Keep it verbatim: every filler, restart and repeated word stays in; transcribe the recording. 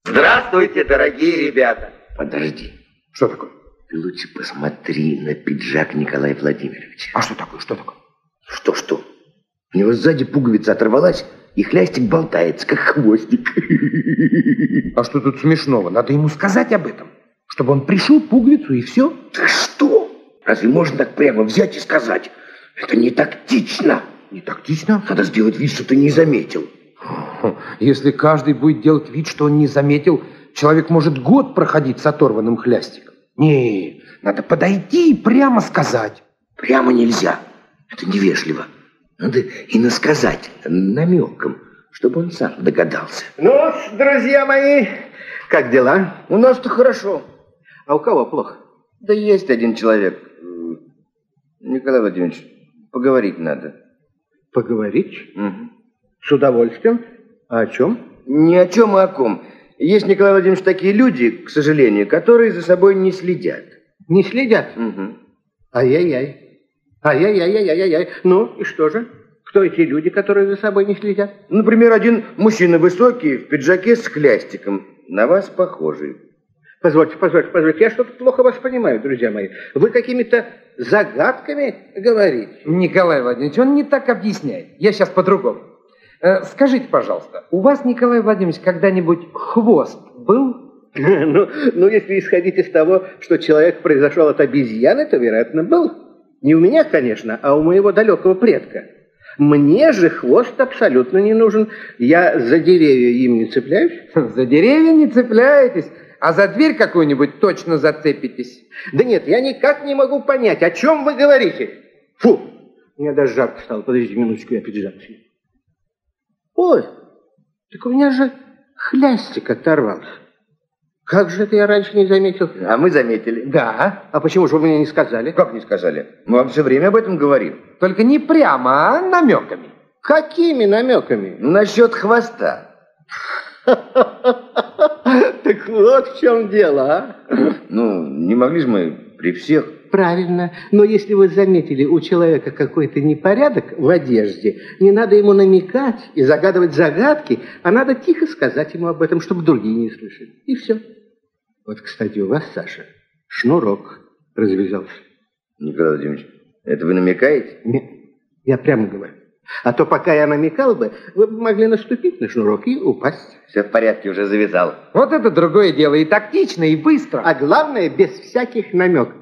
Здравствуйте, дорогие ребята. Подожди. Что такое? Ты лучше посмотри на пиджак Николая Владимировича. А что такое, что такое? Что-что? У него сзади пуговица оторвалась, и хлястик болтается, как хвостик. А что тут смешного? Надо ему сказать об этом, чтобы он пришил пуговицу и все. Ты что? Разве можно так прямо взять и сказать? Это не тактично. Не тактично? Надо сделать вид, что ты не заметил. Если каждый будет делать вид, что он не заметил, человек может год проходить с оторванным хлястиком. Не, надо подойти и прямо сказать. Прямо нельзя. Это невежливо. Надо и насказать намеком, чтобы он сам догадался. Ну, друзья мои, как дела? У нас-то хорошо. А у кого плохо? Да есть один человек. Николай Владимирович, поговорить надо. Поговорить? Угу. С удовольствием. А о чем? Ни о чем, а о ком. Есть, Николай Владимирович, такие люди, к сожалению, которые за собой не следят. Не следят? Угу. Ай-яй-яй. Ай-яй-яй-яй-яй-яй. Ну, и что же? Кто эти люди, которые за собой не следят? Например, один мужчина высокий, в пиджаке с хлястиком. На вас похожий. Позвольте, позвольте, позвольте. Я что-то плохо вас понимаю, друзья мои. Вы какими-то загадками говорите. Николай Владимирович, он не так объясняет. Я сейчас по-другому. Э, скажите, пожалуйста, у вас, Николай Владимирович, когда-нибудь хвост был? Ну, ну, если исходить из того, что человек произошел от обезьяны, то, вероятно, был. Не у меня, конечно, а у моего далекого предка. Мне же хвост абсолютно не нужен. Я за деревья им не цепляюсь. За деревья не цепляетесь, а за дверь какую-нибудь точно зацепитесь. Да нет, я никак не могу понять, о чем вы говорите. Фу, мне даже жарко стало. Подождите минуточку, я пиджак сниму. Ой, так у меня же хлястик оторвался. Как же это я раньше не заметил? А мы заметили. Да. А почему же вы мне не сказали? Как не сказали? Мы вам все время об этом говорим. Только не прямо, а намеками. Какими намеками? Насчет хвоста. Так вот в чем дело, а? Ну, не могли же мы при всех. Правильно. Но если вы заметили у человека какой-то непорядок в одежде, не надо ему намекать и загадывать загадки, а надо тихо сказать ему об этом, чтобы другие не слышали. И все. Вот, кстати, у вас, Саша, шнурок развязался. Николай Владимирович, это вы намекаете? Нет, я прямо говорю. А то пока я намекал бы, вы бы могли наступить на шнурок и упасть. Все в порядке, уже завязал. Вот это другое дело. И тактично, и быстро. А главное, без всяких намеков.